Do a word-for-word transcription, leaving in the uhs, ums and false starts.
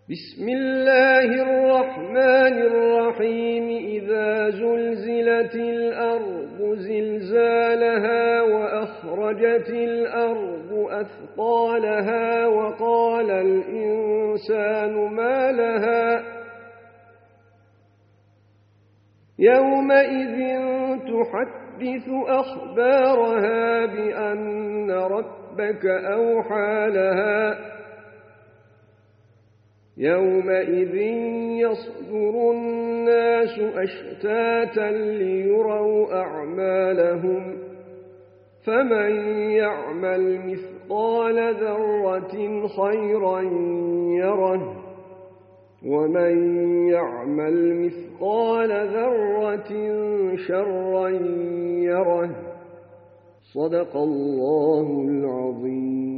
بسم الله الرحمن الرحيم إذا زلزلت الأرض زلزالها وأخرجت الأرض أثقالها وقال الإنسان ما لها يومئذ تحدث أخبارها بأن ربك أوحى لها يومئذ يصدر الناس أشتاتا ليروا أعمالهم فمن يعمل مثقال ذرة خيرا يره ومن يعمل مثقال ذرة شرا يره صدق الله العظيم.